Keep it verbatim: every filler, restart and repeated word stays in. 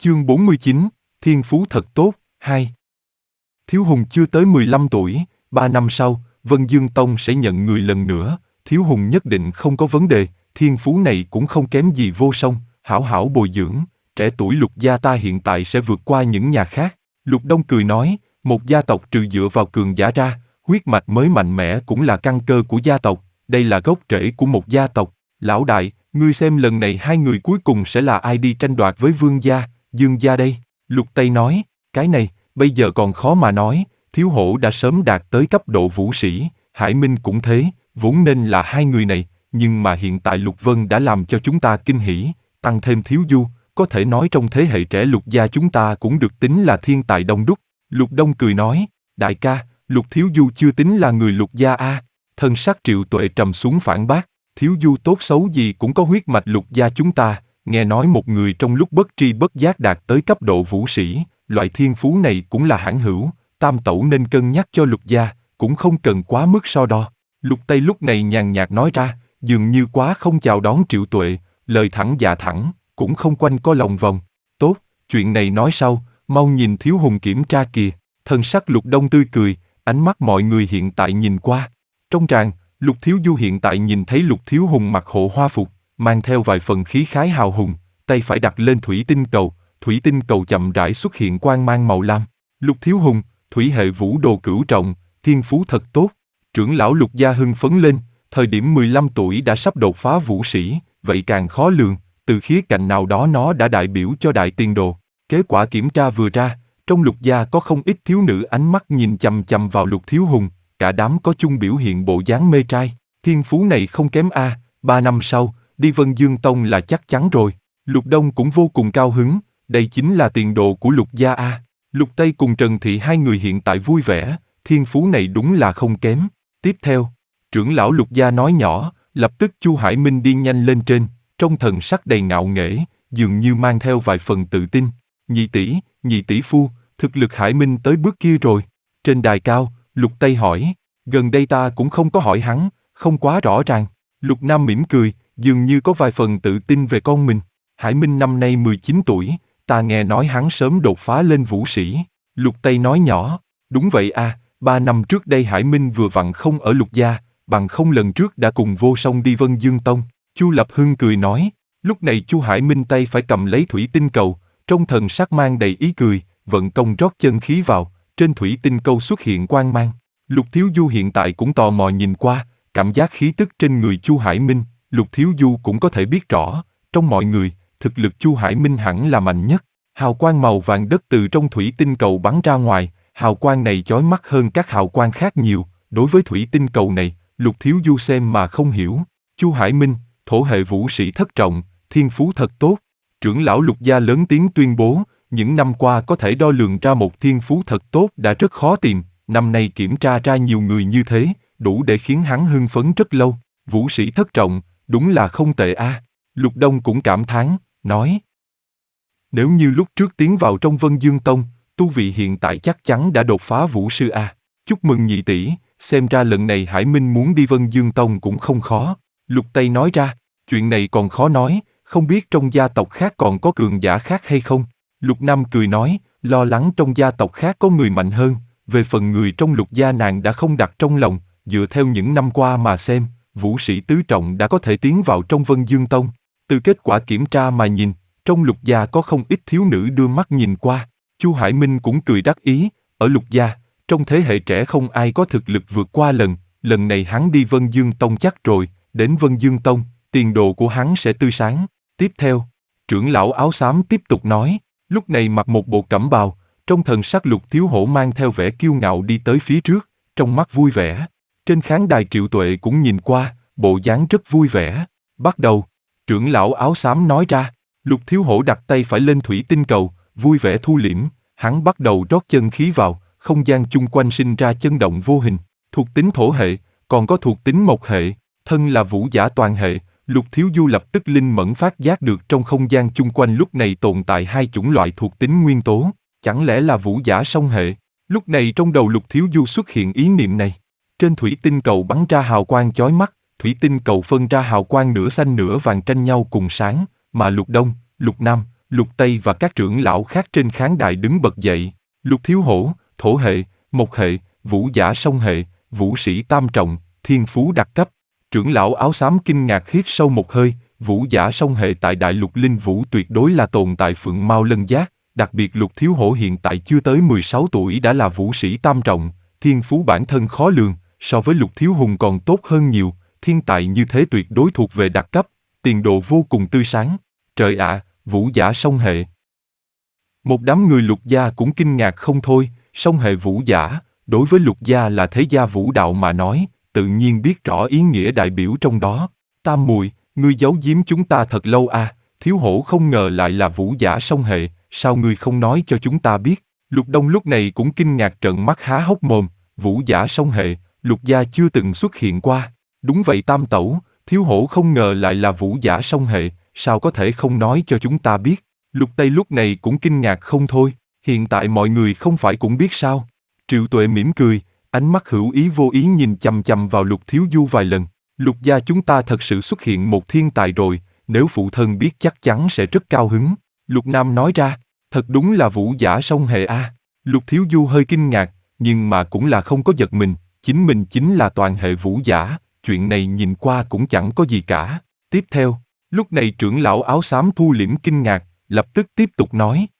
Chương bốn mươi chín, Thiên phú thật tốt, hai. Thiếu Hùng chưa tới mười lăm tuổi, ba năm sau, Vân Dương Tông sẽ nhận người lần nữa, Thiếu Hùng nhất định không có vấn đề, thiên phú này cũng không kém gì Vô Song, hảo hảo bồi dưỡng, trẻ tuổi Lục gia ta hiện tại sẽ vượt qua những nhà khác. Lục Đông cười nói, một gia tộc trừ dựa vào cường giả ra, huyết mạch mới mạnh mẽ cũng là căn cơ của gia tộc, đây là gốc rễ của một gia tộc. Lão đại, ngươi xem lần này hai người cuối cùng sẽ là ai đi tranh đoạt với Vương gia, Dương gia đây? Lục Tây nói, cái này, bây giờ còn khó mà nói, Thiếu Hổ đã sớm đạt tới cấp độ vũ sĩ, Hải Minh cũng thế, vốn nên là hai người này, nhưng mà hiện tại Lục Vân đã làm cho chúng ta kinh hỉ, tăng thêm Thiếu Du, có thể nói trong thế hệ trẻ Lục gia chúng ta cũng được tính là thiên tài đông đúc. Lục Đông cười nói, đại ca, Lục Thiếu Du chưa tính là người Lục gia a. Thân sắc Triệu Tuệ trầm xuống phản bác, Thiếu Du tốt xấu gì cũng có huyết mạch Lục gia chúng ta, nghe nói một người trong lúc bất tri bất giác đạt tới cấp độ vũ sĩ, loại thiên phú này cũng là hãn hữu, Tam Tẩu nên cân nhắc cho Lục gia, cũng không cần quá mức so đo. Lục Tây lúc này nhàn nhạt nói ra, dường như quá không chào đón Triệu Tuệ, lời thẳng dạ thẳng, cũng không quanh co lòng vòng. Tốt, chuyện này nói sau, mau nhìn Thiếu Hùng kiểm tra kìa. Thân sắc Lục Đông tươi cười, ánh mắt mọi người hiện tại nhìn qua. Trong tràng, Lục Thiếu Du hiện tại nhìn thấy Lục Thiếu Hùng mặc hộ hoa phục, mang theo vài phần khí khái hào hùng, tay phải đặt lên thủy tinh cầu, thủy tinh cầu chậm rãi xuất hiện quang mang màu lam. Lục Thiếu Hùng, thủy hệ vũ đồ cửu trọng, thiên phú thật tốt. Trưởng lão Lục gia hưng phấn lên, thời điểm mười lăm tuổi đã sắp đột phá vũ sĩ, vậy càng khó lường, từ khía cạnh nào đó nó đã đại biểu cho đại tiền đồ. Kết quả kiểm tra vừa ra, trong Lục gia có không ít thiếu nữ ánh mắt nhìn chằm chằm vào Lục Thiếu Hùng, cả đám có chung biểu hiện bộ dáng mê trai, thiên phú này không kém a, ba năm sau, đi Vân Dương Tông là chắc chắn rồi. Lục Đông cũng vô cùng cao hứng, đây chính là tiền đồ của Lục gia a. Lục Tây cùng Trần Thị hai người hiện tại vui vẻ, thiên phú này đúng là không kém. Tiếp theo, trưởng lão Lục gia nói nhỏ, lập tức Chu Hải Minh đi nhanh lên trên, trong thần sắc đầy ngạo nghễ, dường như mang theo vài phần tự tin. Nhị tỷ, nhị tỷ phu, thực lực Hải Minh tới bước kia rồi. Trên đài cao, Lục Tây hỏi, gần đây ta cũng không có hỏi hắn, không quá rõ ràng. Lục Nam mỉm cười, dường như có vài phần tự tin về con mình. Hải Minh năm nay mười chín tuổi, ta nghe nói hắn sớm đột phá lên vũ sĩ. Lục Tây nói nhỏ, đúng vậy à, ba năm trước đây Hải Minh vừa vặn không ở Lục gia, bằng không lần trước đã cùng Vô Song đi Vân Dương Tông. Chu Lập Hưng cười nói, lúc này Chu Hải Minh tay phải cầm lấy thủy tinh cầu, trong thần sắc mang đầy ý cười, vận công rót chân khí vào, trên thủy tinh cầu xuất hiện quang mang. Lục Thiếu Du hiện tại cũng tò mò nhìn qua, cảm giác khí tức trên người Chu Hải Minh, Lục Thiếu Du cũng có thể biết rõ, trong mọi người, thực lực Chu Hải Minh hẳn là mạnh nhất. Hào quang màu vàng đất từ trong thủy tinh cầu bắn ra ngoài, hào quang này chói mắt hơn các hào quang khác nhiều, đối với thủy tinh cầu này, Lục Thiếu Du xem mà không hiểu. Chu Hải Minh, thổ hệ vũ sĩ thất trọng, thiên phú thật tốt. Trưởng lão Lục gia lớn tiếng tuyên bố, những năm qua có thể đo lường ra một thiên phú thật tốt đã rất khó tìm, năm nay kiểm tra ra nhiều người như thế, đủ để khiến hắn hưng phấn rất lâu. Vũ sĩ thất trọng, đúng là không tệ a. À. Lục Đông cũng cảm thán, nói. Nếu như lúc trước tiến vào trong Vân Dương Tông, tu vị hiện tại chắc chắn đã đột phá vũ sư a. Chúc mừng nhị tỷ, xem ra lần này Hải Minh muốn đi Vân Dương Tông cũng không khó. Lục Tây nói ra, chuyện này còn khó nói, không biết trong gia tộc khác còn có cường giả khác hay không. Lục Nam cười nói, lo lắng trong gia tộc khác có người mạnh hơn, về phần người trong Lục gia nàng đã không đặt trong lòng, dựa theo những năm qua mà xem, vũ sĩ tứ trọng đã có thể tiến vào trong Vân Dương Tông. Từ kết quả kiểm tra mà nhìn, trong Lục gia có không ít thiếu nữ đưa mắt nhìn qua. Chu Hải Minh cũng cười đắc ý, ở Lục gia, trong thế hệ trẻ không ai có thực lực vượt qua lần, lần này hắn đi Vân Dương Tông chắc rồi, đến Vân Dương Tông, tiền đồ của hắn sẽ tươi sáng. Tiếp theo, trưởng lão áo xám tiếp tục nói, lúc này mặc một bộ cẩm bào, trong thần sắc Lục Thiếu Hổ mang theo vẻ kiêu ngạo đi tới phía trước, trong mắt vui vẻ. Trên khán đài Triệu Tuệ cũng nhìn qua, bộ dáng rất vui vẻ. Bắt đầu, trưởng lão áo xám nói ra, Lục Thiếu Hổ đặt tay phải lên thủy tinh cầu, vui vẻ thu liễm, hắn bắt đầu rót chân khí vào, không gian chung quanh sinh ra chấn động vô hình, thuộc tính thổ hệ, còn có thuộc tính mộc hệ, thân là vũ giả toàn hệ. Lục Thiếu Du lập tức linh mẫn phát giác được trong không gian chung quanh lúc này tồn tại hai chủng loại thuộc tính nguyên tố, chẳng lẽ là vũ giả song hệ? Lúc này trong đầu Lục Thiếu Du xuất hiện ý niệm này. Trên thủy tinh cầu bắn ra hào quang chói mắt, thủy tinh cầu phân ra hào quang nửa xanh nửa vàng tranh nhau cùng sáng, mà Lục Đông, Lục Nam, Lục Tây và các trưởng lão khác trên khán đài đứng bật dậy. Lục Thiếu Hổ, thổ hệ, mộc hệ, vũ giả song hệ, vũ sĩ tam trọng, thiên phú đặc cấp. Trưởng lão áo xám kinh ngạc hít sâu một hơi, vũ giả song hệ tại đại lục linh vũ tuyệt đối là tồn tại phượng mao lân giác, đặc biệt Lục Thiếu Hổ hiện tại chưa tới mười sáu tuổi đã là vũ sĩ tam trọng, thiên phú bản thân khó lường, so với Lục Thiếu Hùng còn tốt hơn nhiều, thiên tài như thế tuyệt đối thuộc về đặc cấp, tiền đồ vô cùng tươi sáng. Trời ạ, vũ giả song hệ. Một đám người Lục gia cũng kinh ngạc không thôi, song hệ vũ giả, đối với Lục gia là thế gia vũ đạo mà nói, tự nhiên biết rõ ý nghĩa đại biểu trong đó. Tam muội, ngươi giấu giếm chúng ta thật lâu à, Thiếu Hổ không ngờ lại là vũ giả song hệ, sao ngươi không nói cho chúng ta biết? Lục Đông lúc này cũng kinh ngạc trợn mắt há hốc mồm, vũ giả song hệ, Lục gia chưa từng xuất hiện qua. Đúng vậy Tam tẩu, Thiếu Hổ không ngờ lại là vũ giả song hệ, sao có thể không nói cho chúng ta biết? Lục Tây lúc này cũng kinh ngạc không thôi, hiện tại mọi người không phải cũng biết sao? Triệu Tuệ mỉm cười, ánh mắt hữu ý vô ý nhìn chằm chằm vào Lục Thiếu Du vài lần. Lục gia chúng ta thật sự xuất hiện một thiên tài rồi, nếu phụ thân biết chắc chắn sẽ rất cao hứng. Lục Nam nói ra, thật đúng là vũ giả song hệ a. À. Lục Thiếu Du hơi kinh ngạc, nhưng mà cũng là không có giật mình, chính mình chính là toàn hệ vũ giả, chuyện này nhìn qua cũng chẳng có gì cả. Tiếp theo, lúc này trưởng lão áo xám thu liễm kinh ngạc, lập tức tiếp tục nói,